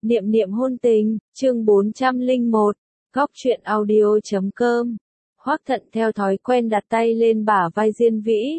Niệm niệm hôn tình, chương 401, góc truyện audio.com. Hoắc Thận theo thói quen đặt tay lên bả vai Diên Vĩ.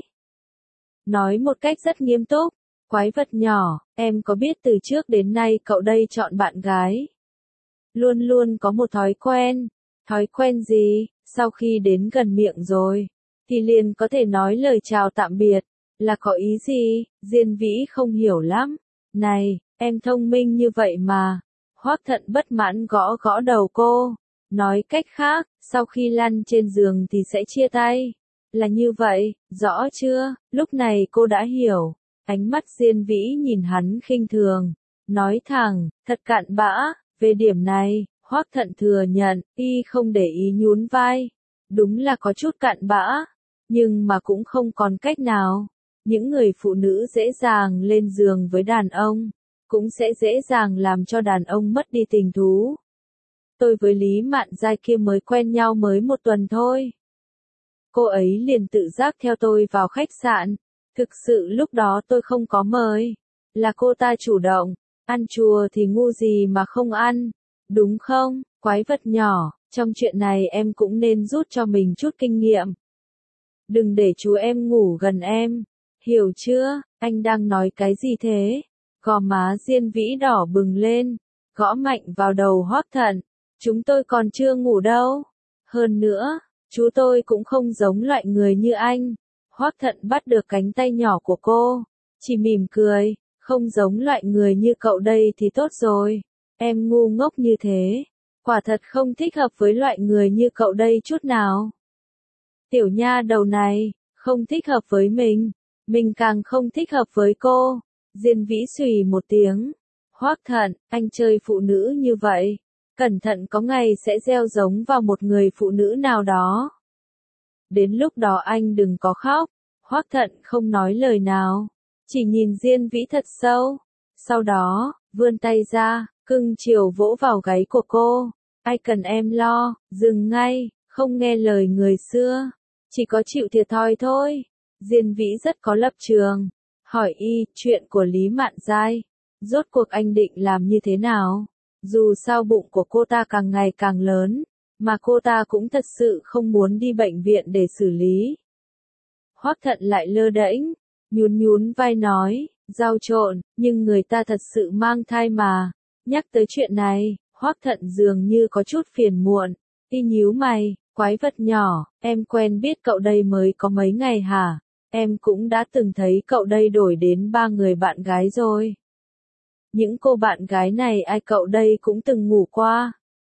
Nói một cách rất nghiêm túc, quái vật nhỏ, em có biết từ trước đến nay cậu đây chọn bạn gái. Luôn luôn có một thói quen gì, sau khi đến gần miệng rồi, thì liền có thể nói lời chào tạm biệt, là có ý gì, Diên Vĩ không hiểu lắm. Này, em thông minh như vậy mà. Hoắc Thận bất mãn gõ gõ đầu cô. Nói cách khác, sau khi lăn trên giường thì sẽ chia tay. Là như vậy, rõ chưa? Lúc này cô đã hiểu. Ánh mắt Diên Vĩ nhìn hắn khinh thường. Nói thẳng, thật cặn bã. Về điểm này, Hoắc Thận thừa nhận, y không để ý nhún vai. Đúng là có chút cặn bã. Nhưng mà cũng không còn cách nào. Những người phụ nữ dễ dàng lên giường với đàn ông, cũng sẽ dễ dàng làm cho đàn ông mất đi tình thú. Tôi với Lý Mạn Giai kia mới quen nhau mới một tuần thôi. Cô ấy liền tự giác theo tôi vào khách sạn. Thực sự lúc đó tôi không có mời. Là cô ta chủ động. Ăn chùa thì ngu gì mà không ăn. Đúng không, quái vật nhỏ, trong chuyện này em cũng nên rút cho mình chút kinh nghiệm. Đừng để chú em ngủ gần em. Hiểu chưa, anh đang nói cái gì thế? Gò má Diên Vĩ đỏ bừng lên, gõ mạnh vào đầu Hoắc Thận. Chúng tôi còn chưa ngủ đâu. Hơn nữa, chú tôi cũng không giống loại người như anh. Hoắc Thận bắt được cánh tay nhỏ của cô, chỉ mỉm cười, không giống loại người như cậu đây thì tốt rồi. Em ngu ngốc như thế, quả thật không thích hợp với loại người như cậu đây chút nào. Tiểu nha đầu này, không thích hợp với mình càng không thích hợp với cô. Diên Vĩ xùy một tiếng. Hoắc Thận, anh chơi phụ nữ như vậy, cẩn thận có ngày sẽ gieo giống vào một người phụ nữ nào đó. Đến lúc đó anh đừng có khóc. Hoắc Thận không nói lời nào, chỉ nhìn Diên Vĩ thật sâu. Sau đó, vươn tay ra, cưng chiều vỗ vào gáy của cô. Ai cần em lo, dừng ngay, không nghe lời người xưa, chỉ có chịu thiệt thòi thôi. Diên Vĩ rất có lập trường. Hỏi y, chuyện của Lý Mạn Giai, rốt cuộc anh định làm như thế nào? Dù sao bụng của cô ta càng ngày càng lớn, mà cô ta cũng thật sự không muốn đi bệnh viện để xử lý. Hoắc Thận lại lơ đễnh, nhún vai nói, giao trộn, nhưng người ta thật sự mang thai mà. Nhắc tới chuyện này, Hoắc Thận dường như có chút phiền muộn. Y nhíu mày, quái vật nhỏ, em quen biết cậu đây mới có mấy ngày hả? Em cũng đã từng thấy cậu đây đổi đến 3 người bạn gái rồi. Những cô bạn gái này ai cậu đây cũng từng ngủ qua.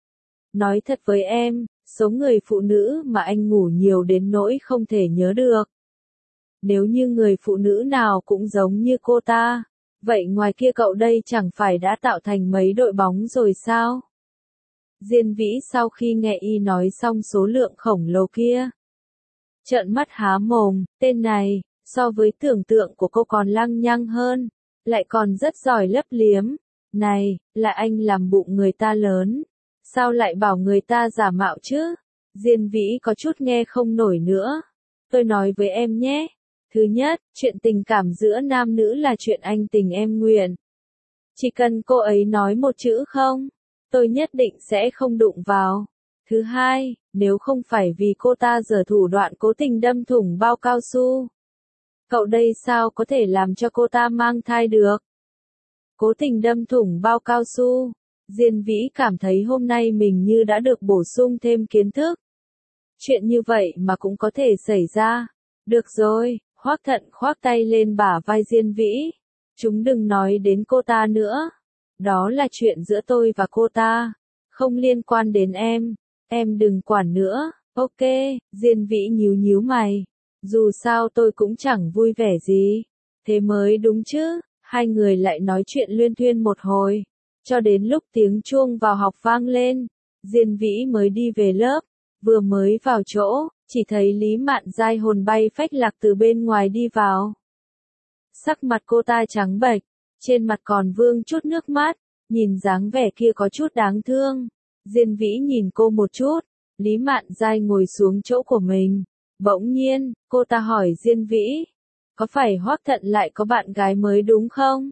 Nói thật với em, số người phụ nữ mà anh ngủ nhiều đến nỗi không thể nhớ được. Nếu như người phụ nữ nào cũng giống như cô ta, vậy ngoài kia cậu đây chẳng phải đã tạo thành mấy đội bóng rồi sao? Diên Vĩ sau khi nghe y nói xong số lượng khổng lồ kia, trợn mắt há mồm, tên này, so với tưởng tượng của cô còn lăng nhăng hơn, lại còn rất giỏi lấp liếm. Này, là anh làm bụng người ta lớn, sao lại bảo người ta giả mạo chứ? Diên Vĩ có chút nghe không nổi nữa. Tôi nói với em nhé. Thứ nhất, chuyện tình cảm giữa nam nữ là chuyện anh tình em nguyện. Chỉ cần cô ấy nói một chữ không, tôi nhất định sẽ không đụng vào. Thứ hai, nếu không phải vì cô ta giở thủ đoạn cố tình đâm thủng bao cao su, cậu đây sao có thể làm cho cô ta mang thai được? Cố tình đâm thủng bao cao su. Diên Vĩ cảm thấy hôm nay mình như đã được bổ sung thêm kiến thức. Chuyện như vậy mà cũng có thể xảy ra. Được rồi, Hoắc Thận khoác tay lên bả vai Diên Vĩ. Chúng đừng nói đến cô ta nữa. Đó là chuyện giữa tôi và cô ta, không liên quan đến em. Em đừng quản nữa. Ok, Diên Vĩ nhíu mày. Dù sao tôi cũng chẳng vui vẻ gì. Thế mới đúng chứ. Hai người lại nói chuyện luyên thuyên một hồi, cho đến lúc tiếng chuông vào học vang lên. Diên Vĩ mới đi về lớp. Vừa mới vào chỗ, chỉ thấy Lý Mạn Giai hồn bay phách lạc từ bên ngoài đi vào. Sắc mặt cô ta trắng bệch, trên mặt còn vương chút nước mắt, nhìn dáng vẻ kia có chút đáng thương. Diên Vĩ nhìn cô một chút, Lý Mạn Giai ngồi xuống chỗ của mình. Bỗng nhiên, cô ta hỏi Diên Vĩ, có phải Hoắc Thận lại có bạn gái mới đúng không?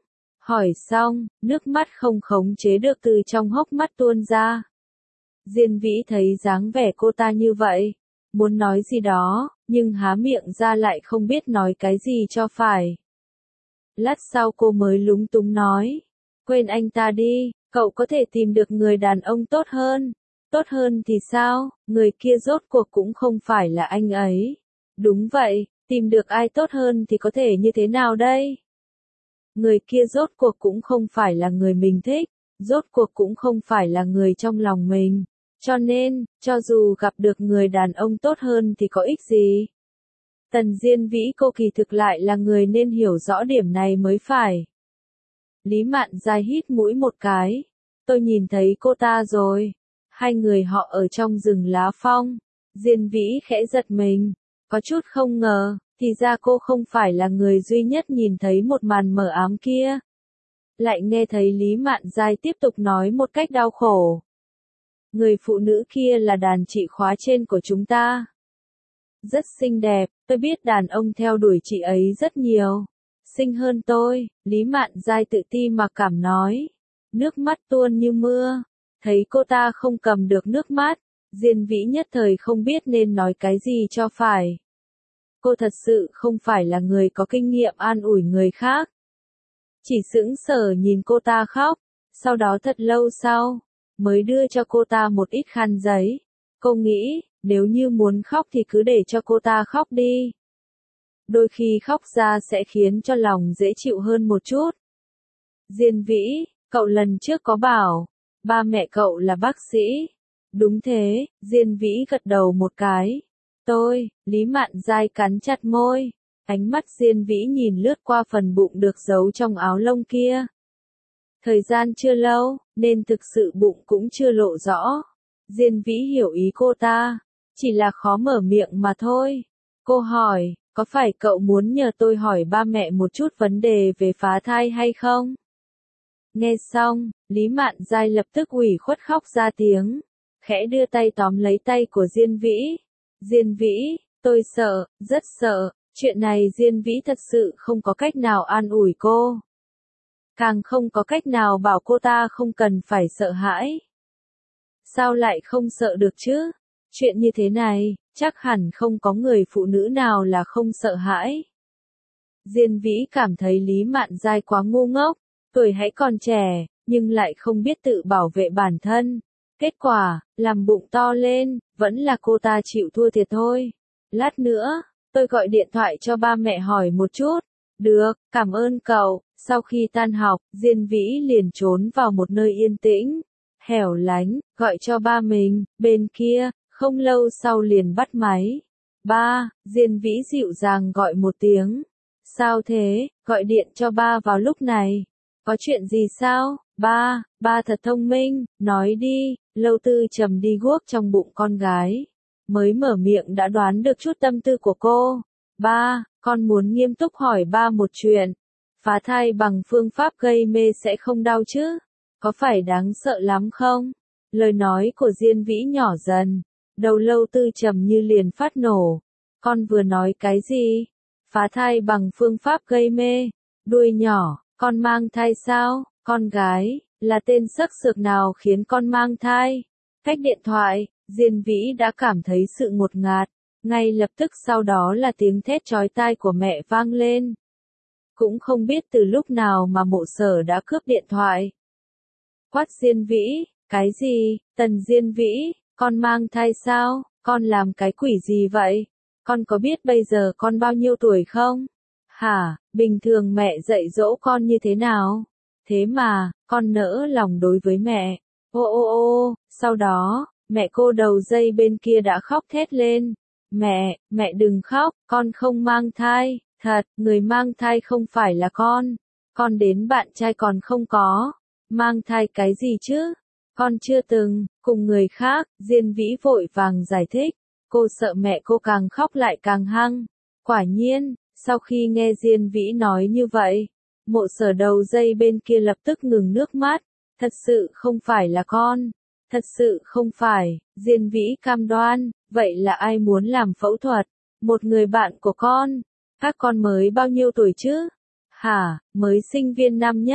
Hỏi xong, nước mắt không khống chế được từ trong hốc mắt tuôn ra. Diên Vĩ thấy dáng vẻ cô ta như vậy, muốn nói gì đó, nhưng há miệng ra lại không biết nói cái gì cho phải. Lát sau cô mới lúng túng nói, quên anh ta đi, cậu có thể tìm được người đàn ông tốt hơn. Tốt hơn thì sao, người kia rốt cuộc cũng không phải là anh ấy. Đúng vậy, tìm được ai tốt hơn thì có thể như thế nào đây? Người kia rốt cuộc cũng không phải là người mình thích, rốt cuộc cũng không phải là người trong lòng mình. Cho nên, cho dù gặp được người đàn ông tốt hơn thì có ích gì? Tần Diên Vĩ cô kỳ thực lại là người nên hiểu rõ điểm này mới phải. Lý Mạn Giai hít mũi một cái. Tôi nhìn thấy cô ta rồi. Hai người họ ở trong rừng lá phong. Diên Vĩ khẽ giật mình. Có chút không ngờ, thì ra cô không phải là người duy nhất nhìn thấy một màn mờ ám kia. Lại nghe thấy Lý Mạn Giai tiếp tục nói một cách đau khổ. Người phụ nữ kia là đàn chị khóa trên của chúng ta. Rất xinh đẹp, tôi biết đàn ông theo đuổi chị ấy rất nhiều. Xinh hơn tôi, Lý Mạn Giai tự ti mặc cảm nói. Nước mắt tuôn như mưa. Thấy cô ta không cầm được nước mắt, Diên Vĩ nhất thời không biết nên nói cái gì cho phải. Cô thật sự không phải là người có kinh nghiệm an ủi người khác. Chỉ sững sờ nhìn cô ta khóc, sau đó thật lâu sau, mới đưa cho cô ta một ít khăn giấy. Cô nghĩ, nếu như muốn khóc thì cứ để cho cô ta khóc đi. Đôi khi khóc ra sẽ khiến cho lòng dễ chịu hơn một chút. Diên Vĩ, cậu lần trước có bảo, ba mẹ cậu là bác sĩ. Đúng thế, Diên Vĩ gật đầu một cái. Lý Mạn Giai cắn chặt môi. Ánh mắt Diên Vĩ nhìn lướt qua phần bụng được giấu trong áo lông kia. Thời gian chưa lâu, nên thực sự bụng cũng chưa lộ rõ. Diên Vĩ hiểu ý cô ta, chỉ là khó mở miệng mà thôi. Cô hỏi, có phải cậu muốn nhờ tôi hỏi ba mẹ một chút vấn đề về phá thai hay không? Nghe xong, Lý Mạn Giai lập tức ủy khuất khóc ra tiếng, khẽ đưa tay tóm lấy tay của Diên Vĩ. Diên Vĩ, tôi sợ, rất sợ, chuyện này Diên Vĩ thật sự không có cách nào an ủi cô. Càng không có cách nào bảo cô ta không cần phải sợ hãi. Sao lại không sợ được chứ? Chuyện như thế này, chắc hẳn không có người phụ nữ nào là không sợ hãi. Diên Vĩ cảm thấy Lý Mạn Giai quá ngu ngốc, tuổi hãy còn trẻ, nhưng lại không biết tự bảo vệ bản thân. Kết quả, làm bụng to lên, vẫn là cô ta chịu thua thiệt thôi. Lát nữa, tôi gọi điện thoại cho ba mẹ hỏi một chút. Được, cảm ơn cậu. Sau khi tan học, Diên Vĩ liền trốn vào một nơi yên tĩnh, hẻo lánh, gọi cho ba mình. Bên kia, không lâu sau liền bắt máy. Ba, Diên Vĩ dịu dàng gọi một tiếng. Sao thế, gọi điện cho ba vào lúc này. Có chuyện gì sao? Ba thật thông minh, nói đi. Lâu Tư trầm đi guốc trong bụng con gái. Mới mở miệng đã đoán được chút tâm tư của cô. Ba, con muốn nghiêm túc hỏi ba một chuyện. Phá thai bằng phương pháp gây mê sẽ không đau chứ? Có phải đáng sợ lắm không? Lời nói của Diên Vĩ nhỏ dần. Đầu Lâu Tư trầm như liền phát nổ. Con vừa nói cái gì? Phá thai bằng phương pháp gây mê. Đuôi nhỏ, con mang thai sao? Con gái, là tên sắc sược nào khiến con mang thai? Cách điện thoại, Diên Vĩ đã cảm thấy sự ngột ngạt. Ngay lập tức sau đó là tiếng thét chói tai của mẹ vang lên. Cũng không biết từ lúc nào mà Mộ Sở đã cướp điện thoại. Quát Diên Vĩ, cái gì? Tần Diên Vĩ, con mang thai sao? Con làm cái quỷ gì vậy? Con có biết bây giờ con bao nhiêu tuổi không? Hả, bình thường mẹ dạy dỗ con như thế nào? Thế mà, con nỡ lòng đối với mẹ. Ô, sau đó, mẹ cô đầu dây bên kia đã khóc thét lên. Mẹ đừng khóc, con không mang thai, thật, người mang thai không phải là con đến bạn trai còn không có, mang thai cái gì chứ, con chưa từng, cùng người khác. Diên Vĩ vội vàng giải thích, cô sợ mẹ cô càng khóc lại càng hăng. Quả nhiên, sau khi nghe Diên Vĩ nói như vậy, Mộ Sở đầu dây bên kia lập tức ngừng nước mắt, thật sự không phải là con. Thật sự không phải, Diên Vĩ cam đoan, vậy là ai muốn làm phẫu thuật? Một người bạn của con. Các con mới bao nhiêu tuổi chứ? Hả, mới sinh viên năm nhất,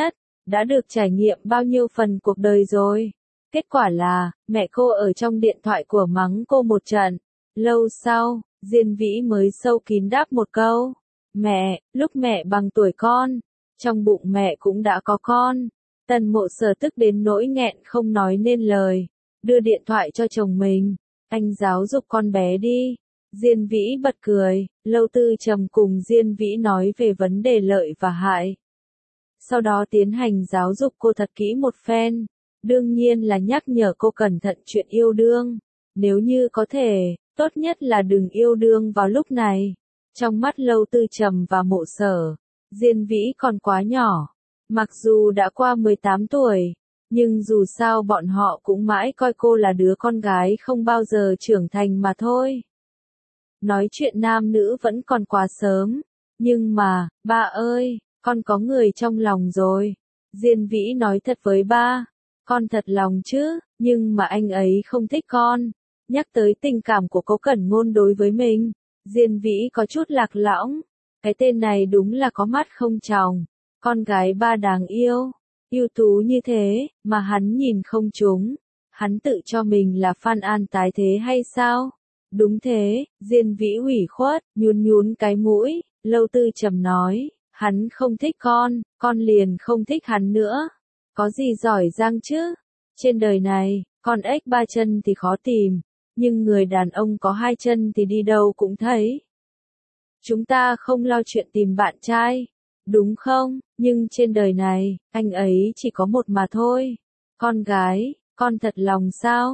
đã được trải nghiệm bao nhiêu phần cuộc đời rồi. Kết quả là, mẹ cô ở trong điện thoại của mắng cô một trận. Lâu sau, Diên Vĩ mới sâu kín đáp một câu. Mẹ, lúc mẹ bằng tuổi con, trong bụng mẹ cũng đã có con. Tần Mộ Sở tức đến nỗi nghẹn không nói nên lời. Đưa điện thoại cho chồng mình. Anh giáo dục con bé đi. Diên Vĩ bật cười. Lâu Tư Trầm cùng Diên Vĩ nói về vấn đề lợi và hại. Sau đó tiến hành giáo dục cô thật kỹ một phen. Đương nhiên là nhắc nhở cô cẩn thận chuyện yêu đương. Nếu như có thể, tốt nhất là đừng yêu đương vào lúc này. Trong mắt Lâu Tư Trầm và Mộ Sở, Diên Vĩ còn quá nhỏ. Mặc dù đã qua 18 tuổi, nhưng dù sao bọn họ cũng mãi coi cô là đứa con gái không bao giờ trưởng thành mà thôi. Nói chuyện nam nữ vẫn còn quá sớm. Nhưng mà, ba ơi, con có người trong lòng rồi. Diên Vĩ nói thật với ba. Con thật lòng chứ, nhưng mà anh ấy không thích con. Nhắc tới tình cảm của Cố Cẩn Ngôn đối với mình, Diên Vĩ có chút lạc lõng. Cái tên này đúng là có mắt không tròng. Con gái ba đáng yêu, ưu tú như thế, mà hắn nhìn không trúng. Hắn tự cho mình là Phan An tái thế hay sao? Đúng thế, Diên Vĩ ủy khuất, nhún nhún cái mũi. Lâu Tư Trầm nói, hắn không thích con liền không thích hắn nữa. Có gì giỏi giang chứ? Trên đời này, con ếch ba chân thì khó tìm, nhưng người đàn ông có hai chân thì đi đâu cũng thấy. Chúng ta không lo chuyện tìm bạn trai, đúng không? Nhưng trên đời này, anh ấy chỉ có một mà thôi. Con gái, con thật lòng sao?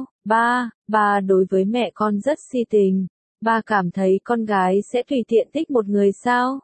Ba đối với mẹ con rất si tình. Ba cảm thấy con gái sẽ tùy tiện thích một người sao?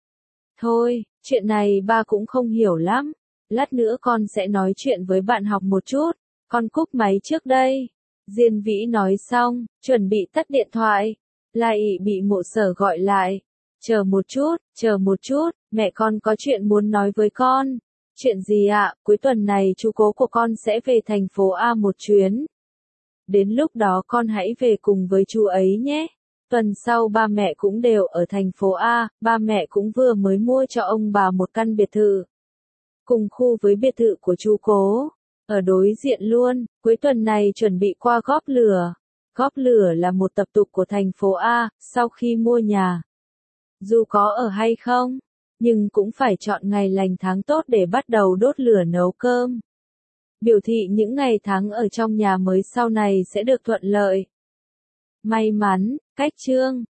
Thôi, chuyện này ba cũng không hiểu lắm. Lát nữa con sẽ nói chuyện với bạn học một chút. Con cúp máy trước đây. Diên Vĩ nói xong, chuẩn bị tắt điện thoại. Lại bị Mộ Sở gọi lại. Chờ một chút, mẹ con có chuyện muốn nói với con. Chuyện gì ạ? Cuối tuần này chú Cố của con sẽ về thành phố A một chuyến. Đến lúc đó con hãy về cùng với chú ấy nhé. Tuần sau ba mẹ cũng đều ở thành phố A, ba mẹ cũng vừa mới mua cho ông bà một căn biệt thự. Cùng khu với biệt thự của chú Cố. Ở đối diện luôn, cuối tuần này chuẩn bị qua góp lửa. Góp lửa là một tập tục của thành phố A, sau khi mua nhà. Dù có ở hay không, nhưng cũng phải chọn ngày lành tháng tốt để bắt đầu đốt lửa nấu cơm. Biểu thị những ngày tháng ở trong nhà mới sau này sẽ được thuận lợi. May mắn, cách chương.